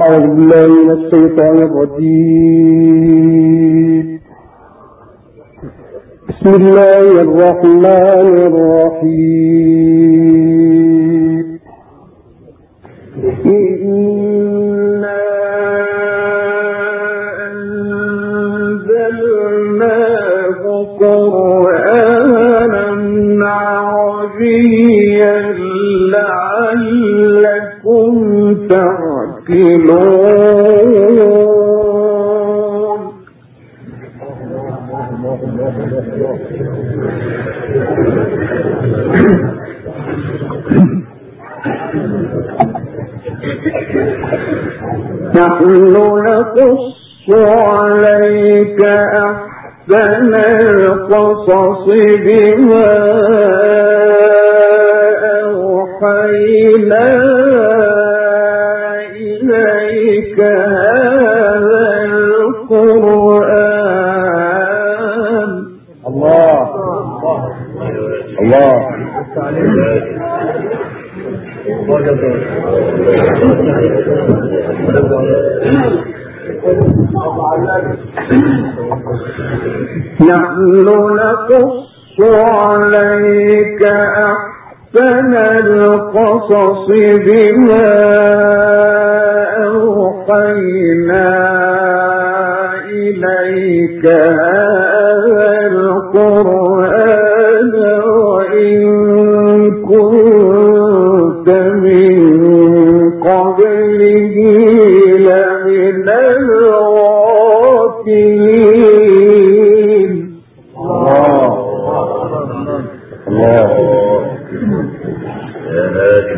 أعوذ بالله من الشيطان الرجيم. بسم الله الرحمن الرحيم. إنا أنزلناه قرآنا عربيا لعلكم تعقلون. نحن نقص عليك أحسن القصص بما أوحينا إليك هذا القرآن. الله الله نحن نقص عليك أحسن القصص بما أوحينا إليك هذا القرآن وإن كنت من قبله لمن الغافلين. الله الله يا هادي.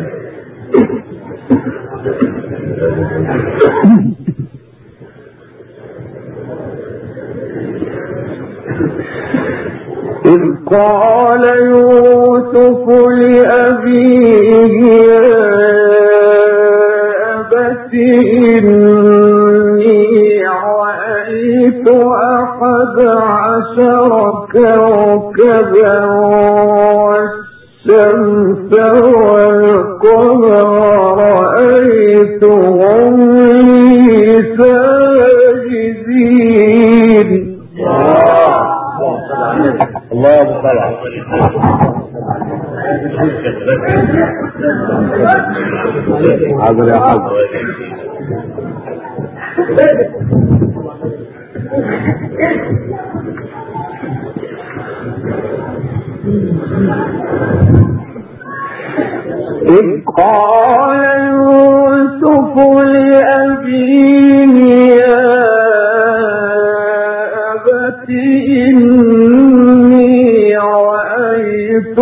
إذ قال يوسف لأبيه يا أبت إني رأيت 11 كوكبا والشمس والقمر رأيتهم لي ساجدين. الله طبعا. حاضر يا حاضر. إذ قال يوسف لأبيه يا أبت إني رأيت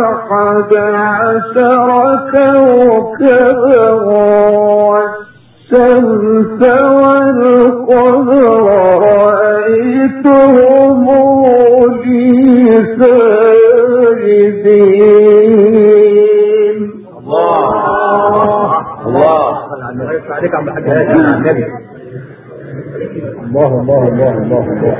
11 كوكبا والشمس والقمر رأيتهم لي ساجدين. الله عليك عم بحاجة يا النبي. الله الله الله الله الله.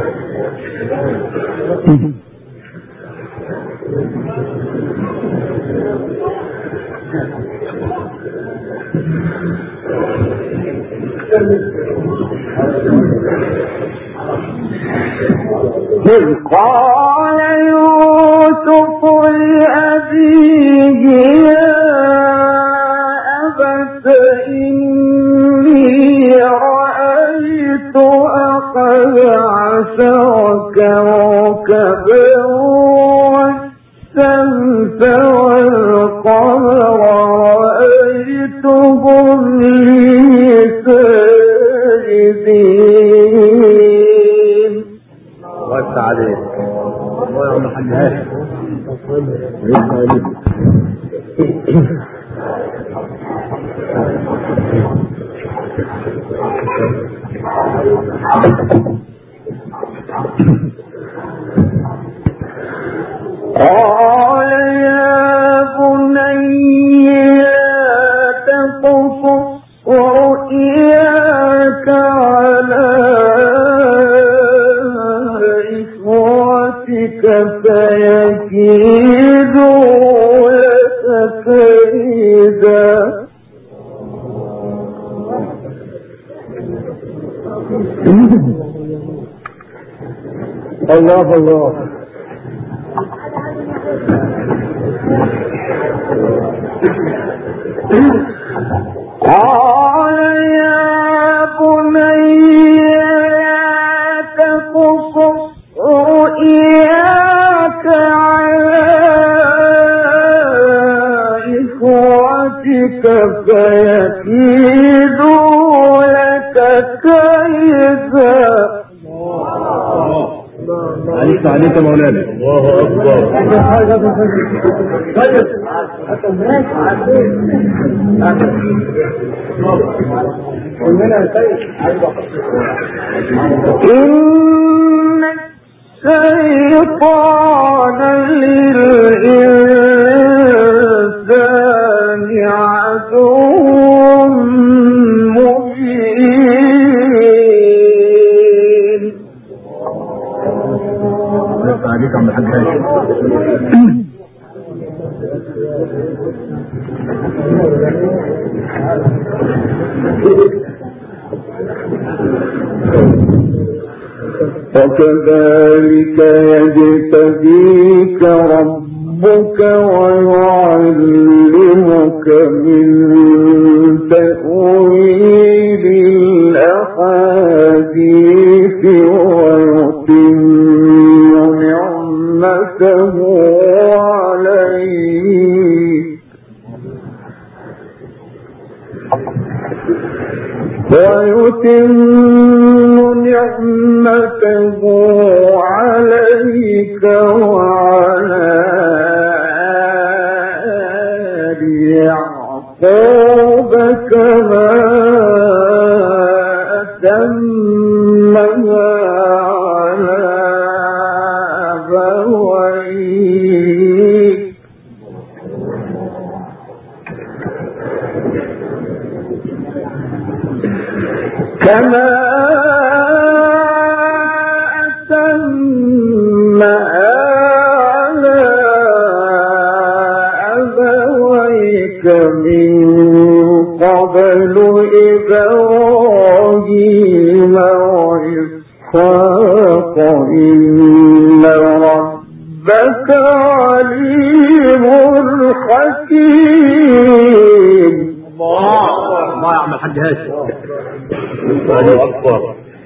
إذ قال يوسف لأبيه يا أبت إني رأيت 11 كوكبا والشمس والقمر رأيتهم لي ساجدين. وسع عليك. الله يا عم الحاج هاشم. قال يا بني لا تقصص رؤياك على إخوتك فيكيدوا لك كيدا. الله الله. قال يا بني لا تقصص رؤياك على إخوتك فيكيدوا لك كيدا. عليك عليك يا مولانا. الله اكبر. إن الشيطان للإنسان عدو مبين. عليك عم الحاج هاشم. وكذلك يجتبيك ربك ويعلمك من تأويل الأحاديث ويتم نعمته عليك وعلى آل يعقوب كما أتمها على أبويك كما أتمها على أبويك من قبل إبراهيم وإسحاق إن ربك عليم حكيم. الله يعمل الحاج هاشم. الله اكبر.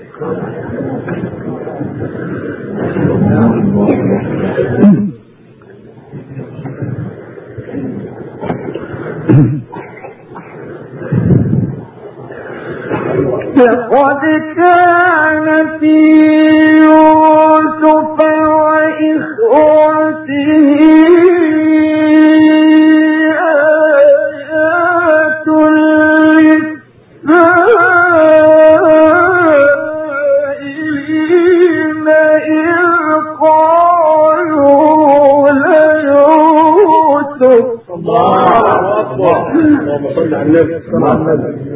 لقد كان في يوسف وإخوته آيات للسائلين إذ قالوا ليوسف. الله اكبر. اللهم صل على النبي. صلى الله عليه وسلم.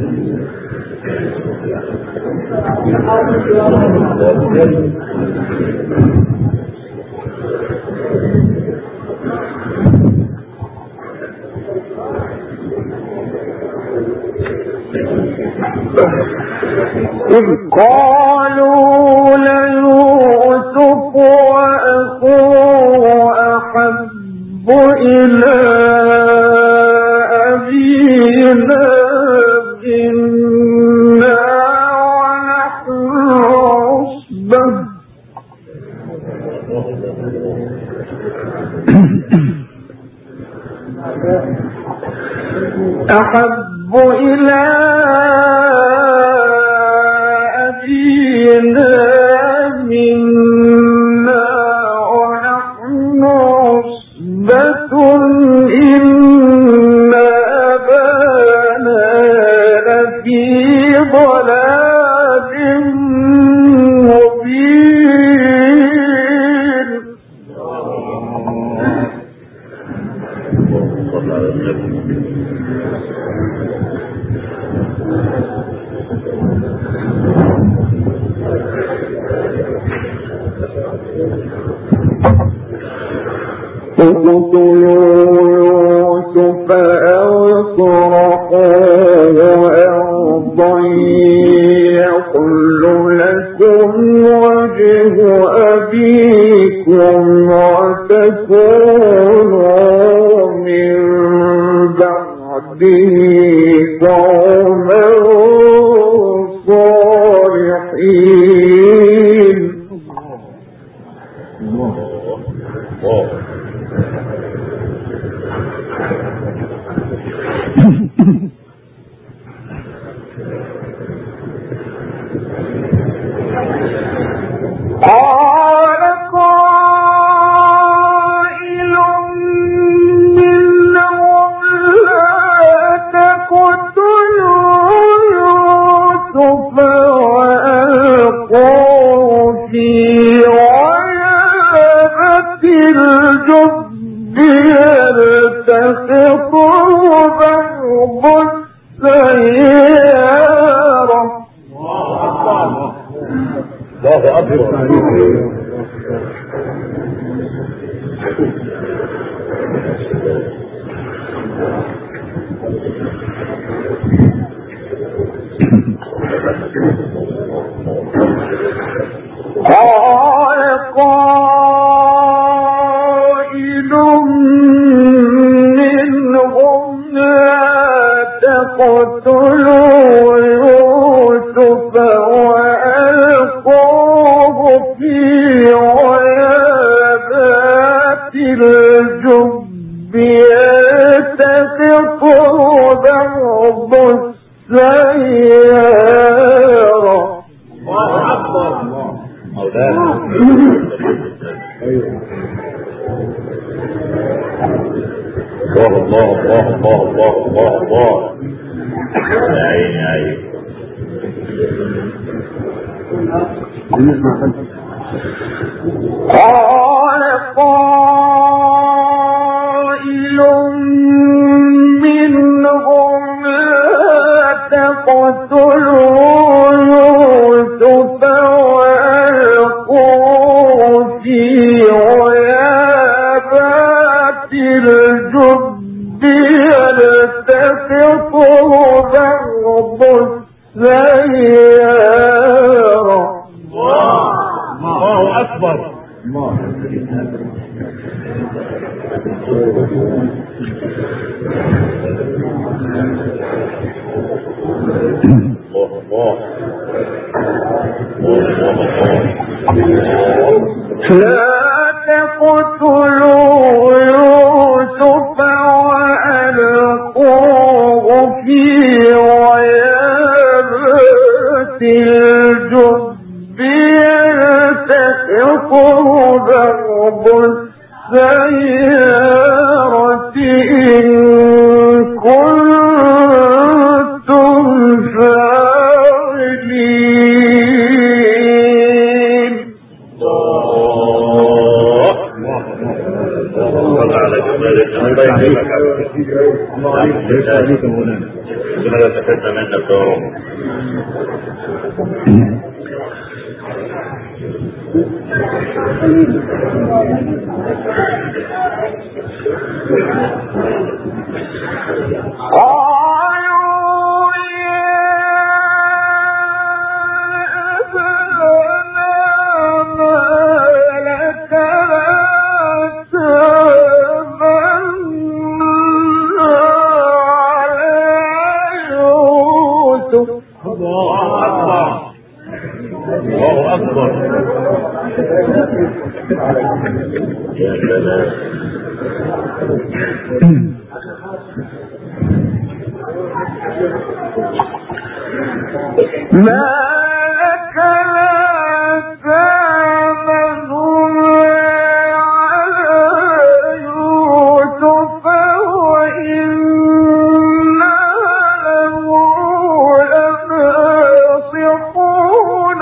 إذ قالوا ليوسف وأخوه أحب إلى أبينا منا ونحن عصبة أحب إلى أبينا منا ونحن عصبة إن أبانا لفي ضلال مبين. اقتلوا يوسف أو اطرحوه أرضا يخل فيكم وتكونوا من بعده قوما صالحين. قال قائل منهم لا تقتلوا يوسف وألقوه في غيابة الجب يلتقطه بعض السيارة. الله أكبر. قال قائل منهم لا تقتلوا يوسف وألقوه في غيابات الجب يلتقطه بعض السيارة. الله أكبر. مولانا الله الله الله الله الله الله. عين عين. قال قائل منهم لا تقتلوا يوسف وألقوه في غيابات الجب يلتقطه بعض السيارة. الله أكبر. لا تقتلوا يوسف وألقوه في غيابات الجب يلتقطه بعض السيارة إن كنتم فاعلين. ما لك لا تأمنون على يوسف وإنا له لناصحون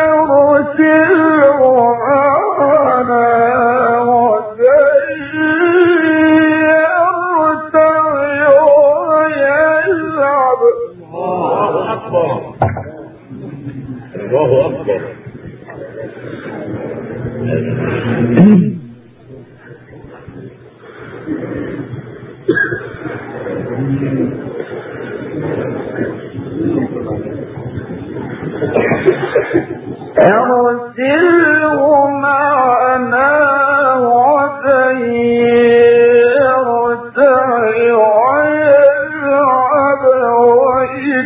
أرسله معنا غدا يرتع ويلعب. الله أكبر. الله أكبر. أرسله معنا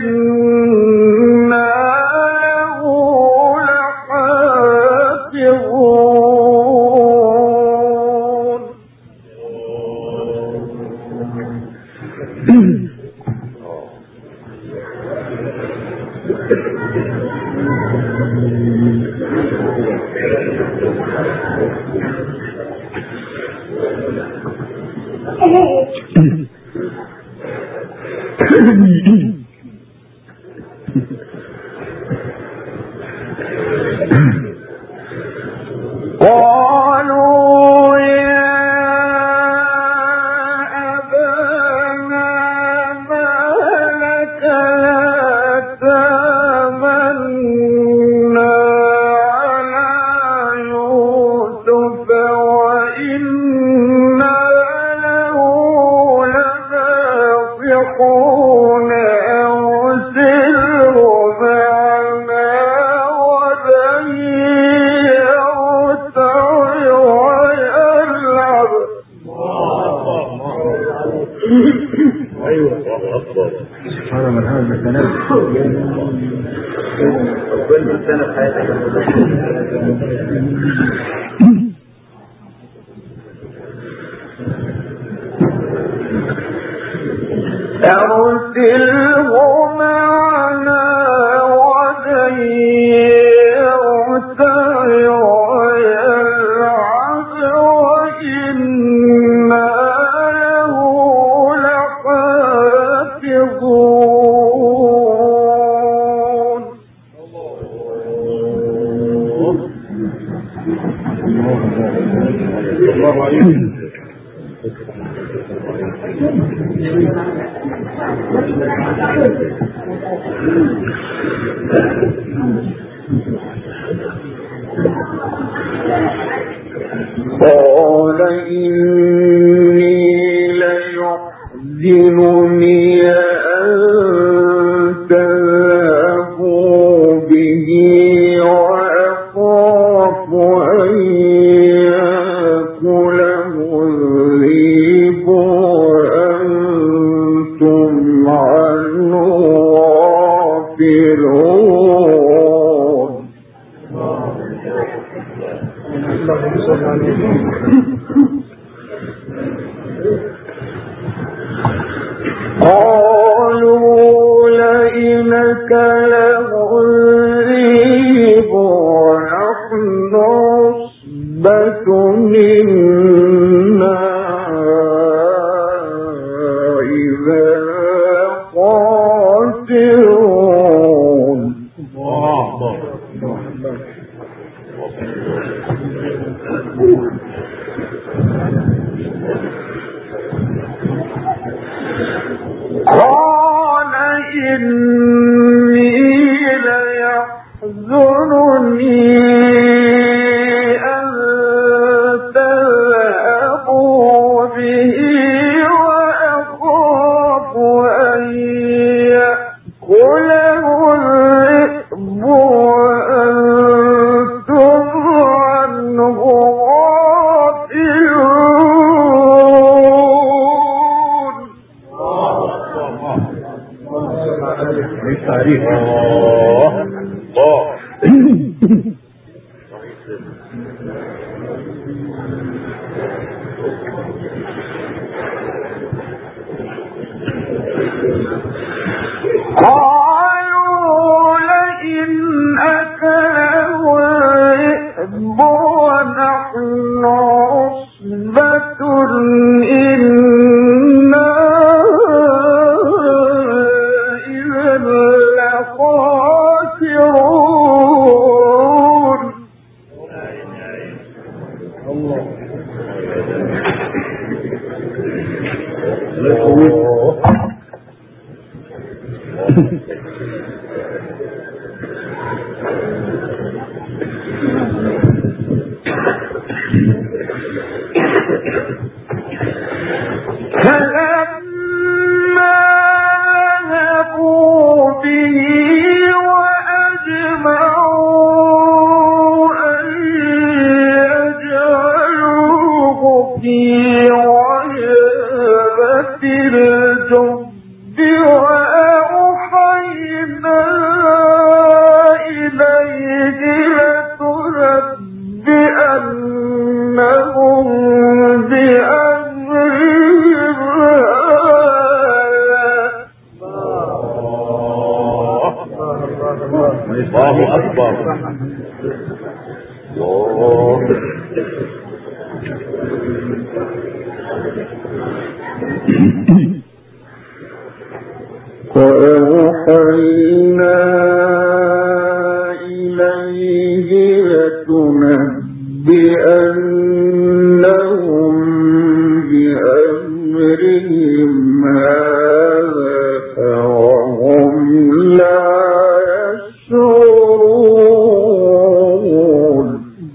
وإنا له لحافظون قالوا يا أبانا ما لك لا تأمنا على يوسف وإنا له لناصحون أرسله معنا ولن يرتع ويلعب. ايوه سبحان من هذا الكلام كل سنه في حياتك. أرسله معنا ولن يرتع ويلعب وإنا له لحافظون الله عليك. قال إني ليحزنني أن تذهبوا به وأخاف أن يأكله الذئب وأنتم عنه غافلون. قالوا لئن أكله الذئب ونحن عصبة منا إذا خاسرون. قال إني ليحزنني أن تذهبوا به وأخاف أن يأكله الذئب وأنتم عنه غافلون. التعريف قالوا لئن أكله الذئب ونحن عصبة إنا إذا لخاسرون. فلما ذهبوا به وأجمعوا الله أكبر. وأوحينا إليه لتنبئنهم بأمرهم هذا وهم لا يشعرون.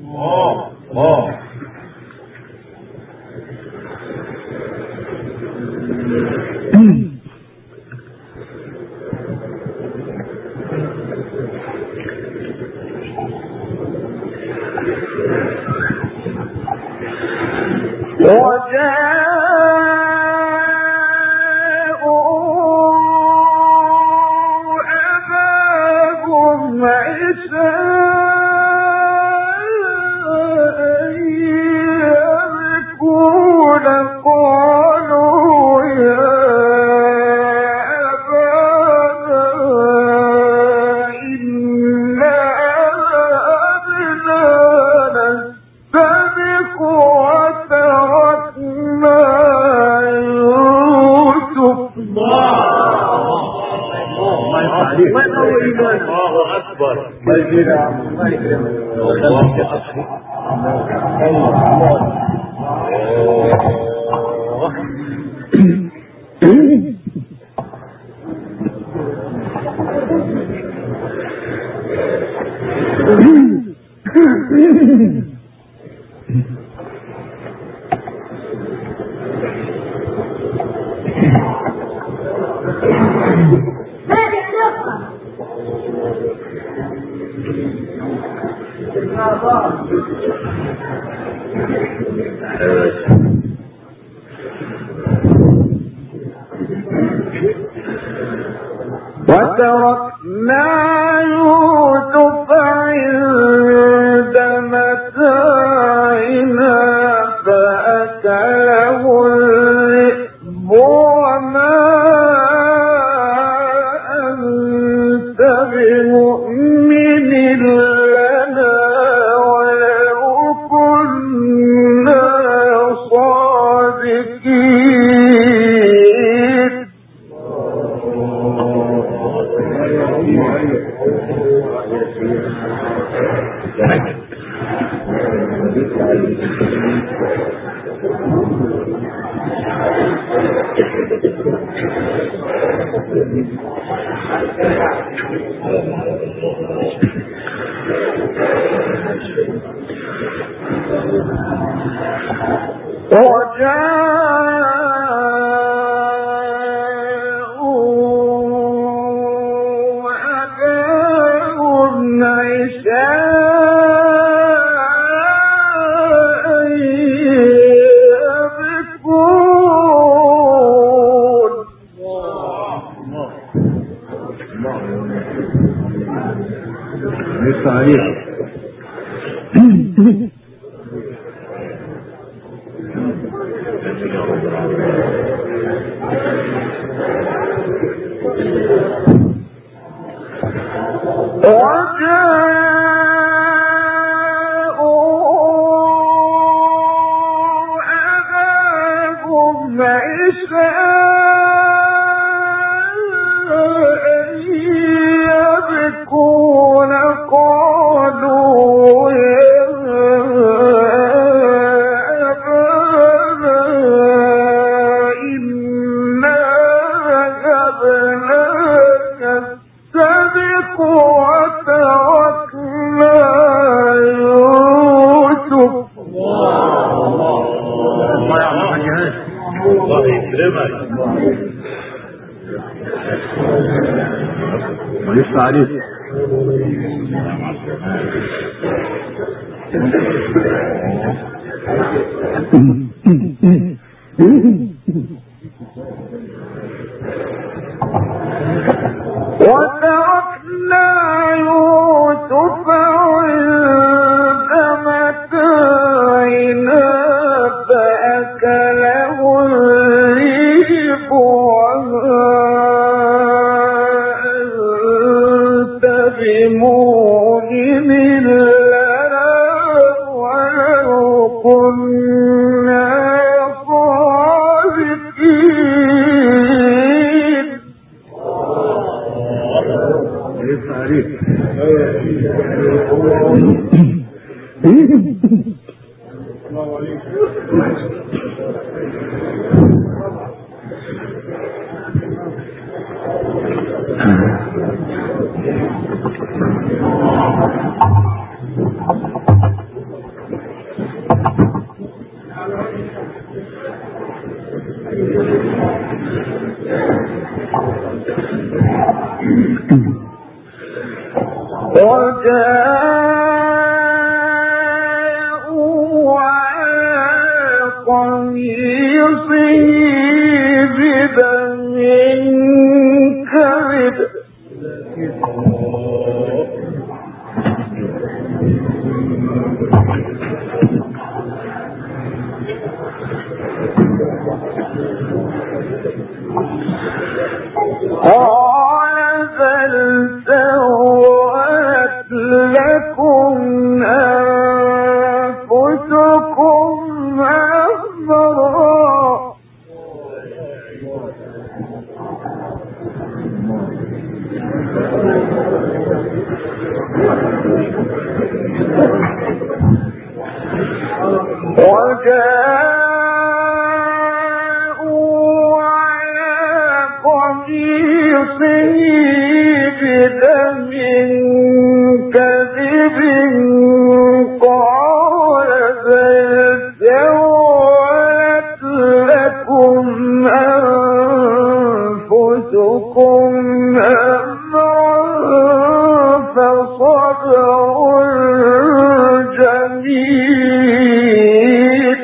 وتركنا يوسف عند متاعنا فأكله الذئب وما أنت بمؤمن لنا ولو كنا صادقين. ولسه عليك وتركنا يوسف عند متاعنا فأكله الذئب وما أنت بمؤمن لنا ولو كنا صادقين. وجاءوا على قميصه بدم كذب قال بل سولت لكم أنفسكم أمرا وجاءوا على قميصه بدم كذب قال بل سولت لكم أنفسكم أمرا فصبر جميل.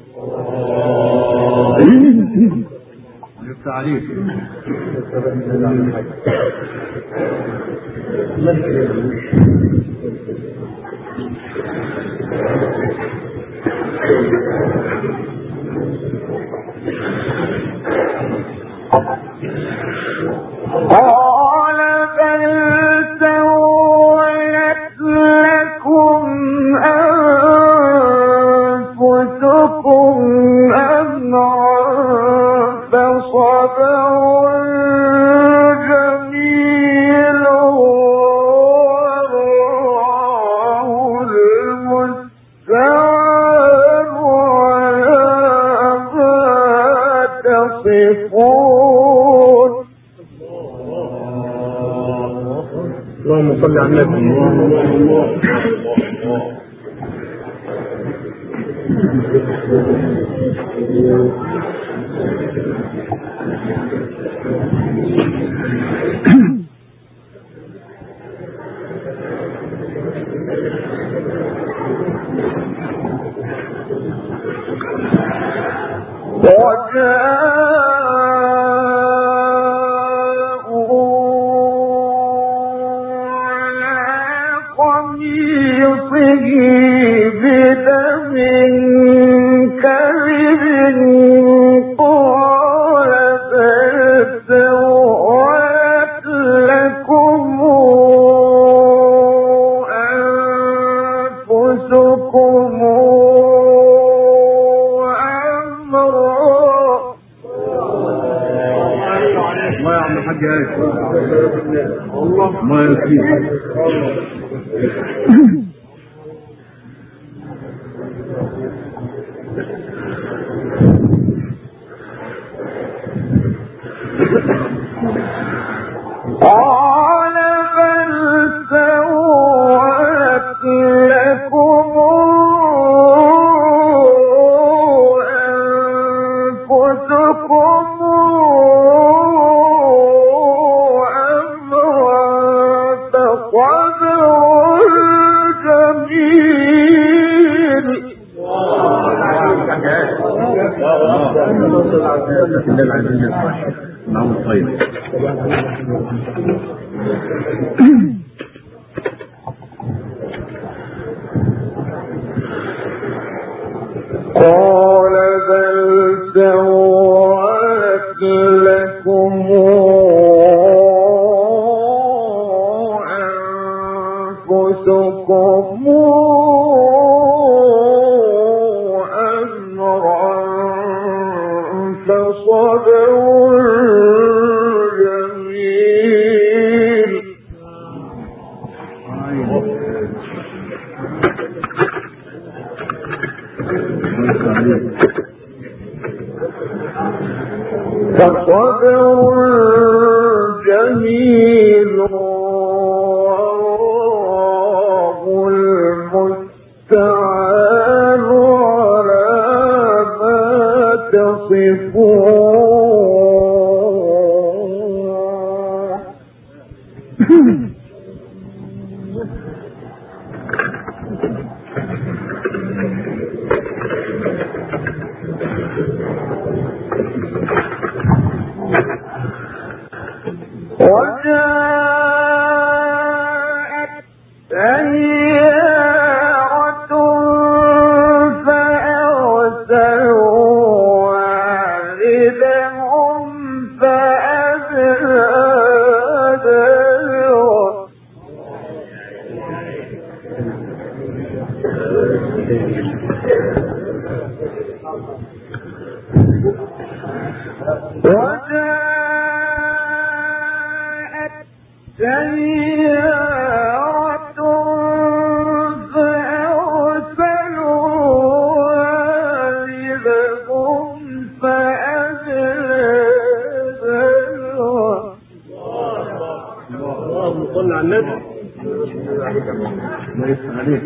قال بل سولت لكم أنفسكم أمرا فصبر جميل والله المستعان على ما تصفون. اللهم صل على النبي. بدم كذب قال بل سولت لكم أنفسكم أمرا. ما يعمل حاجة الله ما يكفيه. قال بل سولت لكم أنفسكم أمرا فصبر جميل. قال بل سولت لكم أنفسكم أمرا فصبر جميل. فصبر جميل والله المستعان على ما تصفون. وجاءت سيارة فأرسلوا واردهم فأدلى دلوه. سيارة فأرسلوا واردهم فأدلى دلوه. اللهم صل على النبي. الله يفتح عليك.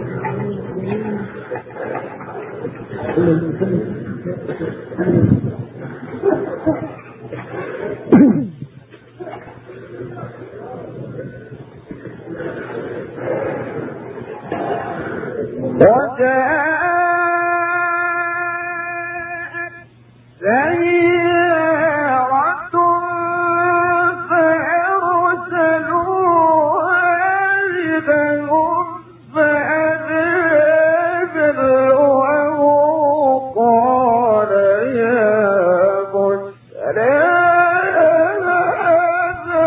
وجاءت سيارة فأرسلوا واردهم فأدلى دلوه قال يا بشرى هذا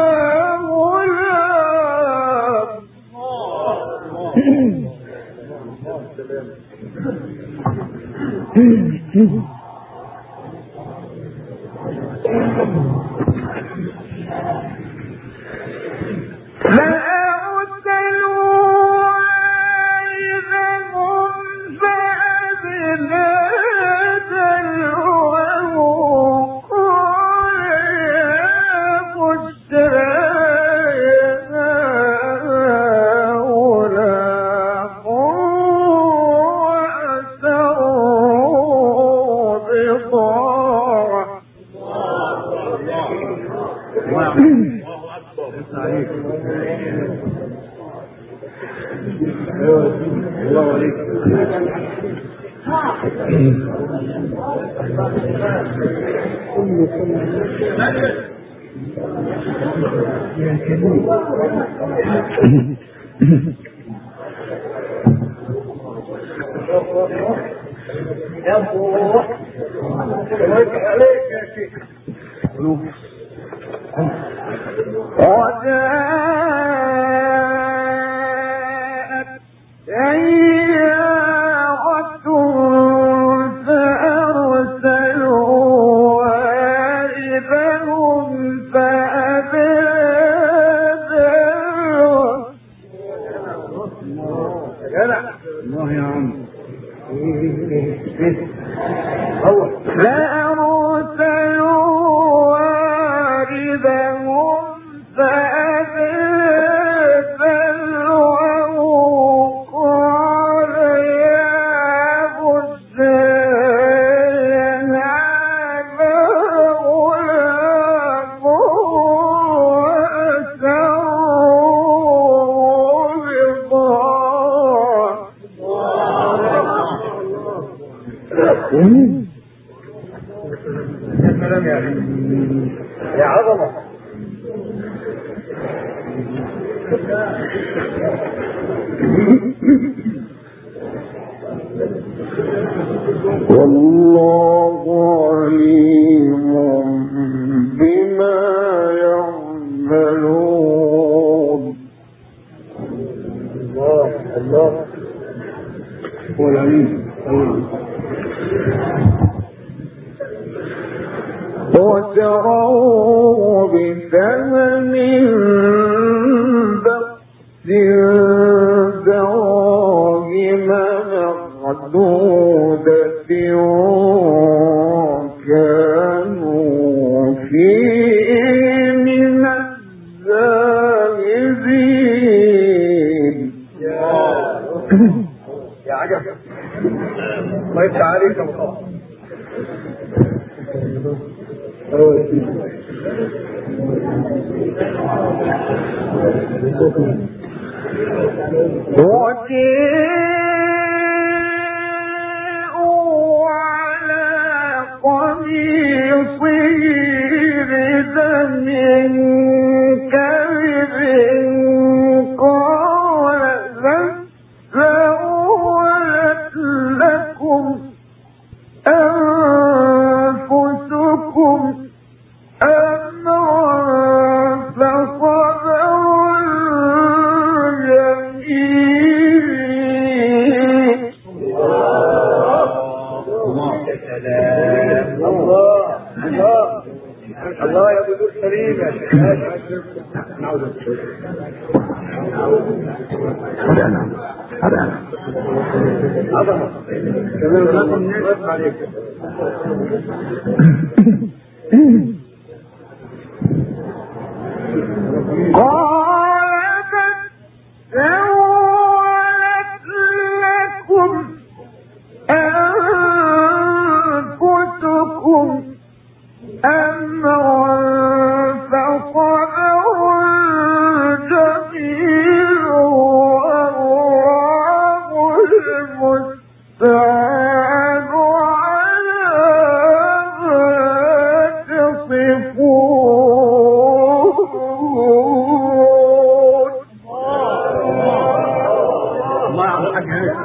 غلام. يا عظمة. والله عليم بما يعملون. الله هو العليم. وشروه بثمن بخس دراهم معدودة وكانوا فيه من الزاهدين. يا عجب ما يفتح عليك مخاف. وجاءوا على قميصه بدم كذب قال سولت لكم أنفسكم أمرا فصبر جميل. الله يا ابو دور سليم يا شيخ. هذا انا عظمه كمان الناس عليك. قال سولت لكم أنفسكم أمرا فصبر جميل والله المستعان على ما تصفون. الله يعطيك حاجه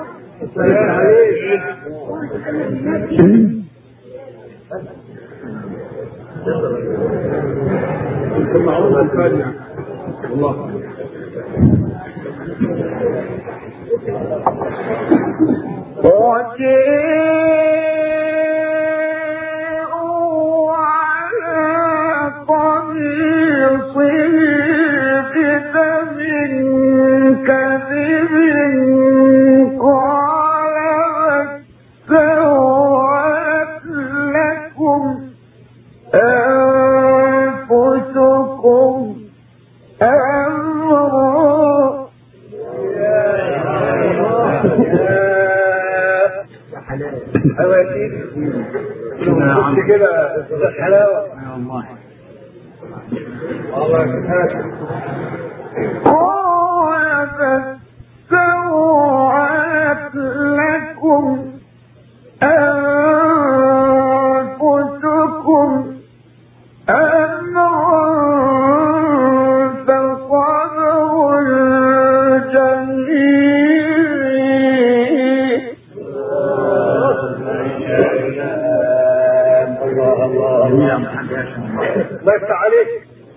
والله. وجاءوا على قميصه بدم كذب قال سولت لكم أنفسكم أمرا. ايوه يا سيدي شفت كده الحلاوه والله. الله يسعدك. قال سولت لكم أنفسكم أمرا فصبر جميل. الله يفتح عليك.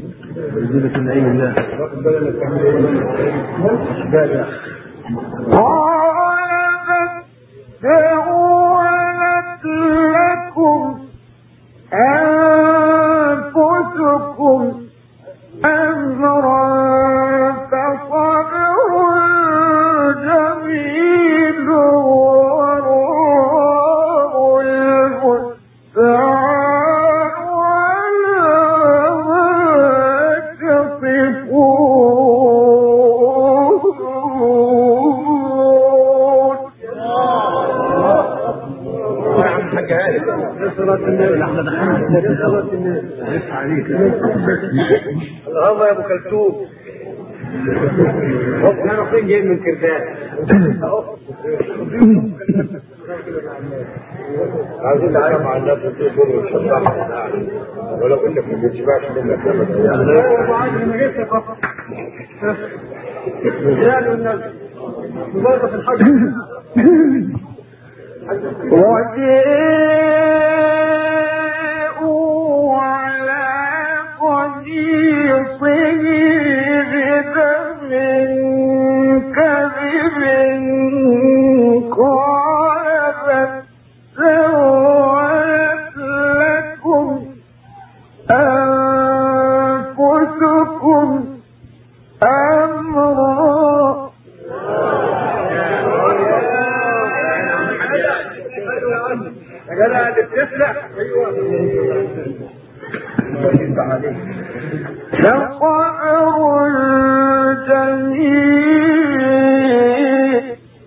سولت لكم أنفسكم أمرا فصبر جميل والله المستعان على ما تصفون. اللهم يا ابو كلثوم. احنا فين جايين من كردان؟ عايزين نتعامل مع الناس وتقول ونشجعهم ولو انك ما بتشبعش منك وجاءوا على قميصه بدم كذب لا اللي بتسرح. ايوه لقمر جميل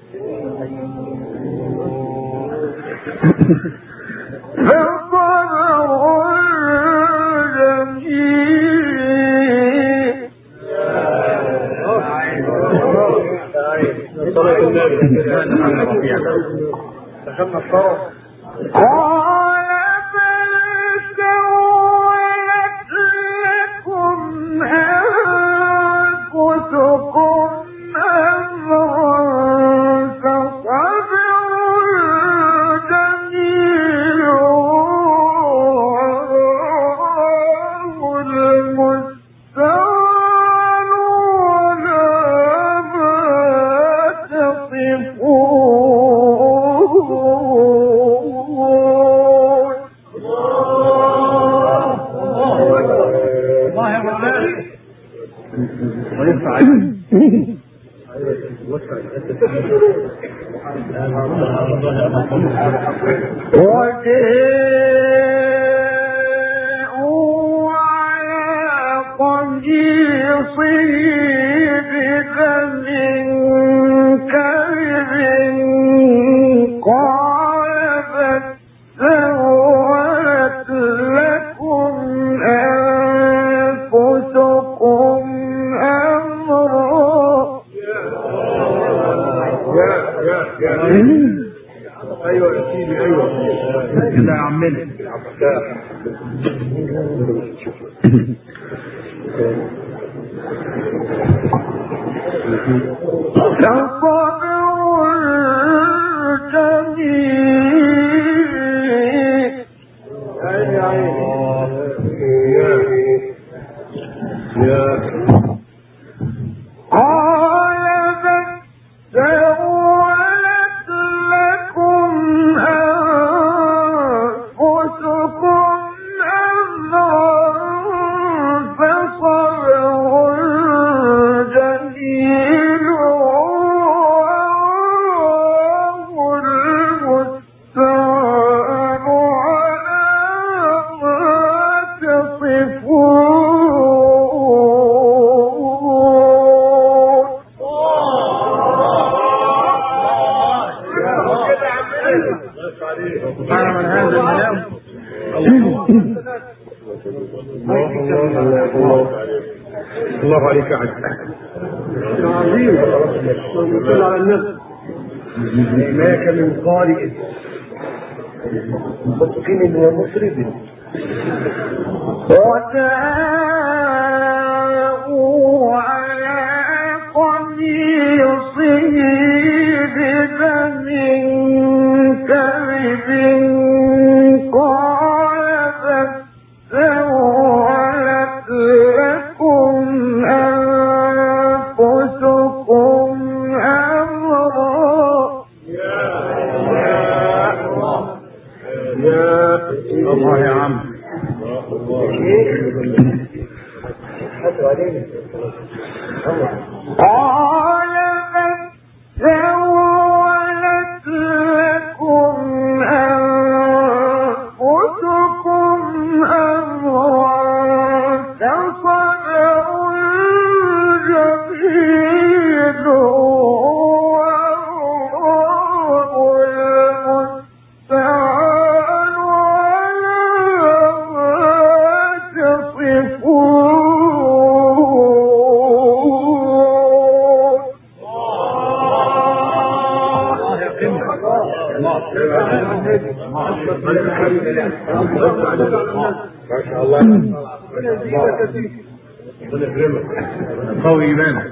دخلنا الطرف. قال بل سولت لكم أنفسكم أمرا فصبر جميل والمستعان على ما تصفون. الله يا مولانا. وجاءوا على قميصه بدم كذب قال بل سولت لكم أنفسكم أمرا. ايوه يا سيدي ايوه كده يا عمنا لصبر جميل. قال بل سولت لكم أنفسكم أمرا فصبر جميل والمستعان على ما تصفون. الله عليك يا عزيز عظيم. صل على النبي. هناك من قارئ متقن ومطرب وجاءوا على قميصه بدم كذب قال بل سولت لكم أنفسكم أمرا. الله يا عم. قال بل سولت لكم أنفسكم أمرا فصبر جميل والمستعان على ما تصفون. ما شاء الله. قوي ايمانك.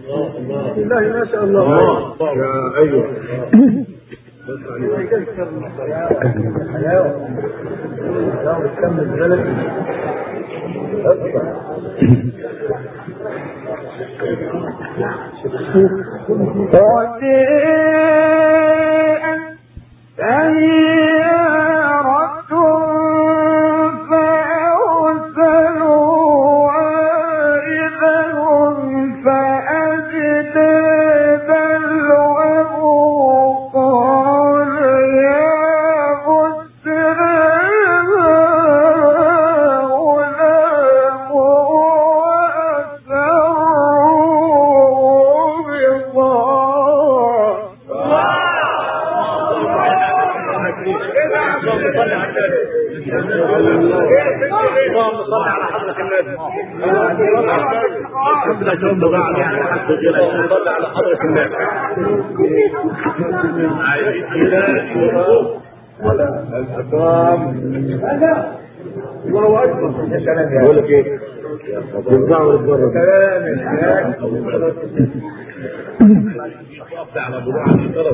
الله ما شاء الله. ايوه الله اكبر. يا سلام يا بقول لك ايه يرجعوا للجره كلام على بضاعه عن ثلاث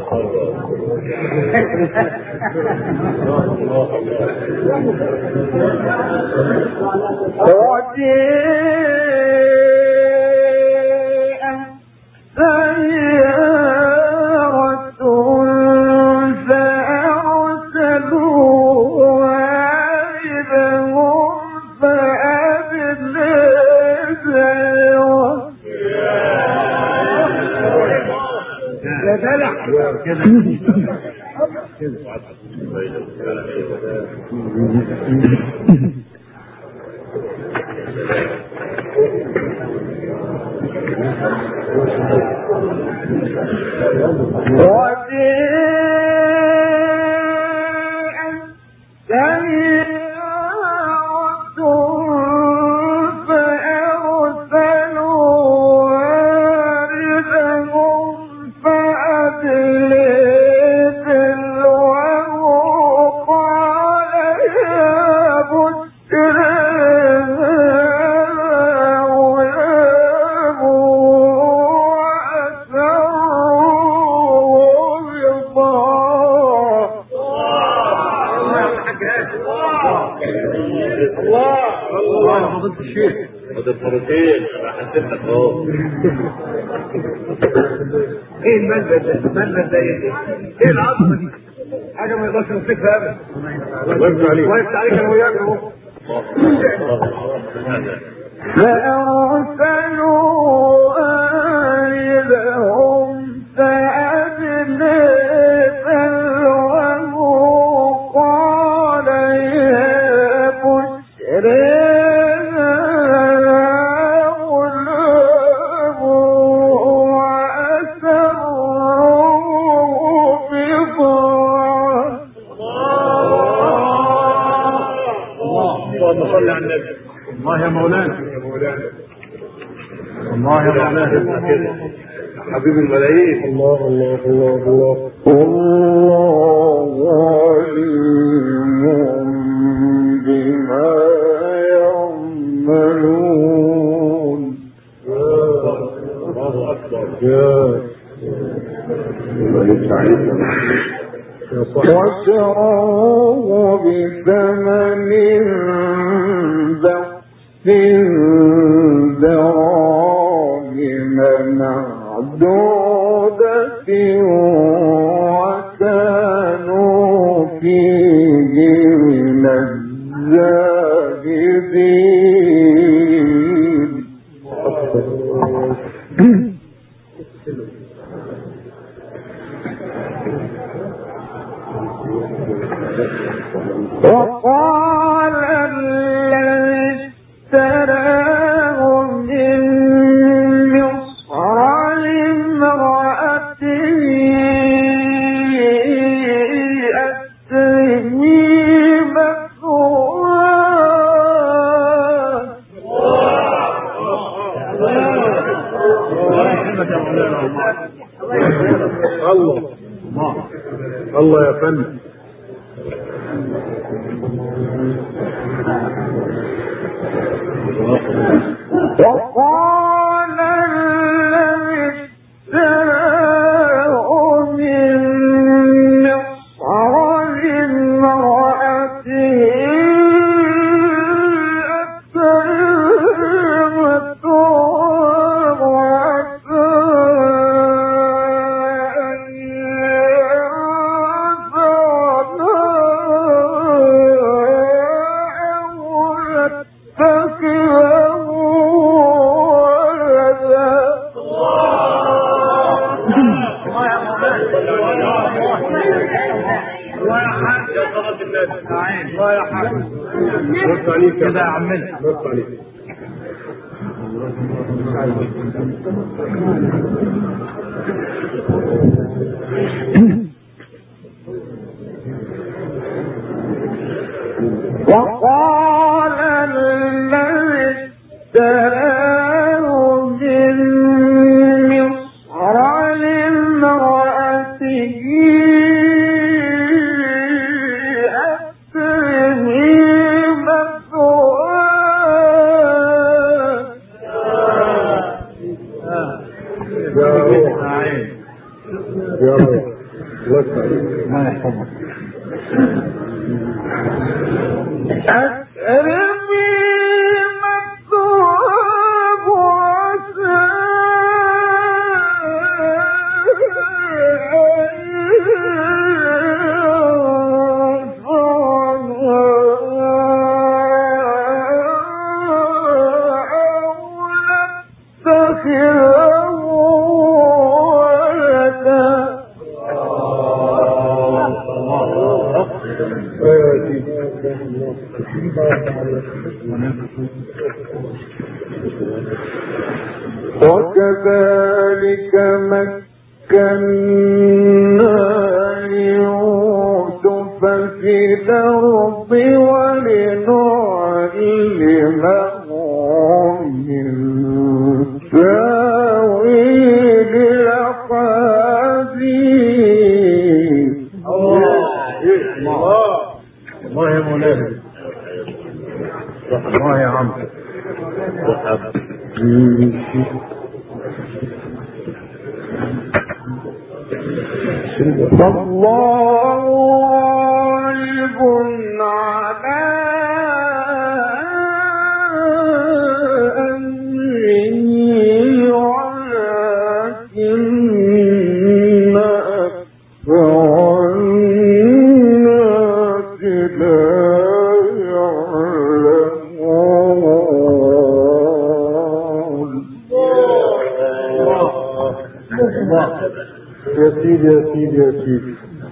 ايه المنزل ده ايه العظمه دي؟ حاجه ما يقدرش يمسكها ابدا. وقفت عليك انا وياك اهو. فأرسلوا آيلهم فأدلى فالوه قال يا بشرى الله يا مولانا الله يا مولانا حبيب الملايين. الله الله الله الله عليم بما يعملون. الله اكبر. وشروه بثمن بخس دراهم معدودة وكانوا فيه من الزاهدين. وقال الذي اشتراه من مصر لامرأته أكرمي مثواه. الله يا فندم. وقال الذي عليك كده يا عمنا. بص عليك. وقال الذي اشتراه من مصر لامرأته أكرمي مثواه. يا روح يا روح بص عليك. ما يحفظك. أكرمي مثواه وعسى وكذلك مكنا ليوسف في الأرض ولنعلمه من تأويل الأحاديث. الله يا مولانا. الله يا عم. فالله غالب على أمره ولكن أكثر الناس لا يعلمون. يا سيدي يا سيدي يا سيدي.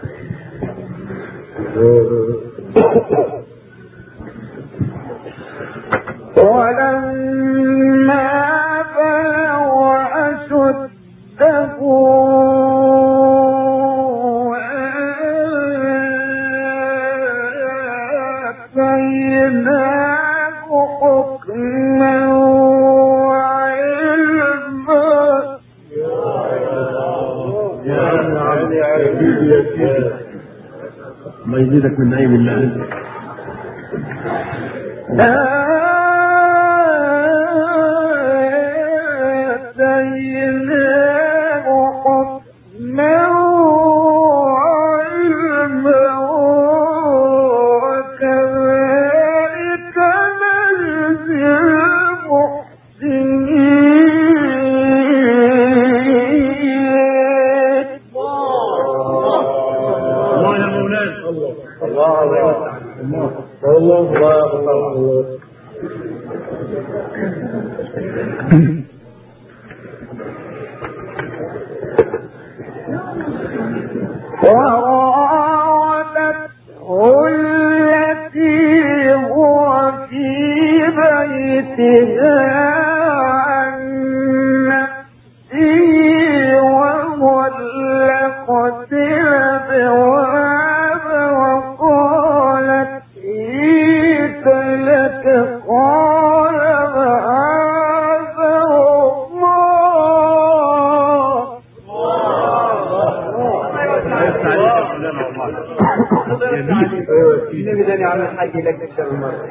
ولما بلغ أشده آتيناه حكما وعلما. ما يزيدك من نعيم الله. آتيناه حكما وعلما وكذلك نجزي المحسنين. الله يا مولانا. الله الله الله. وراودته التي هو في بيتها عن نفسه وغلقت الأبواب وقالت هيت لك قال معاذ النبي ده يعمل حاجة لك الشر مرة.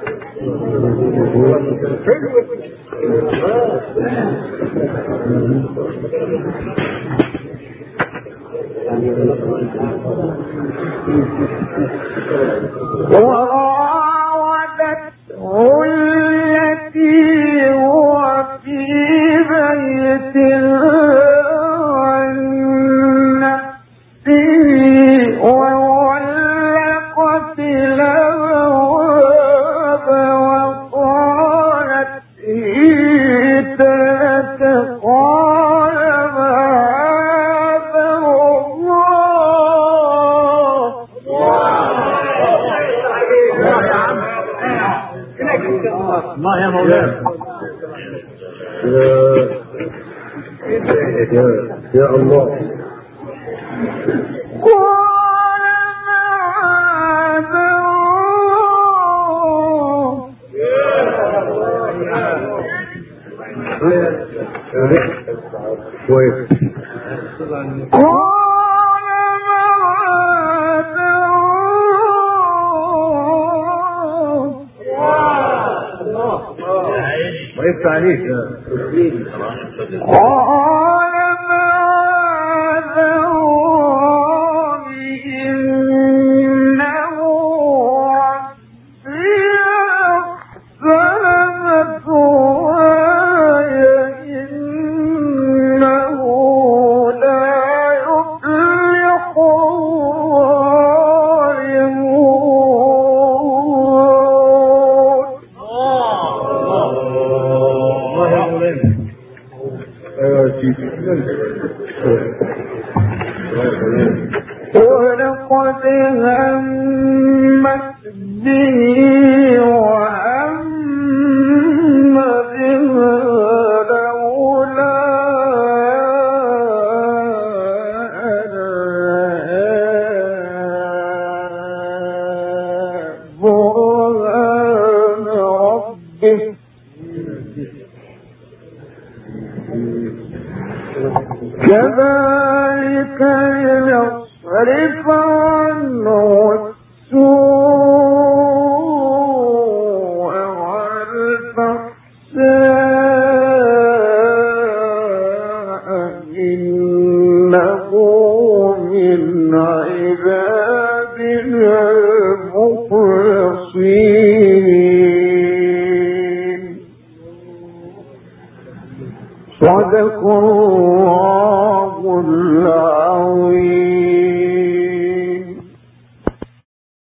وراودته التي هو في بيتها عن نفسه وغلقت الأبواب وقالت هيت لك قال معاذ الله. مولانا. يا الله. كويس. ما يفتح عليك. ولقد همت به وهم بها لولا برهان ربه كذلك لنصرف عنه السوء والفحشاء إنه من عبادنا المخلصين. صدق الله العظيم.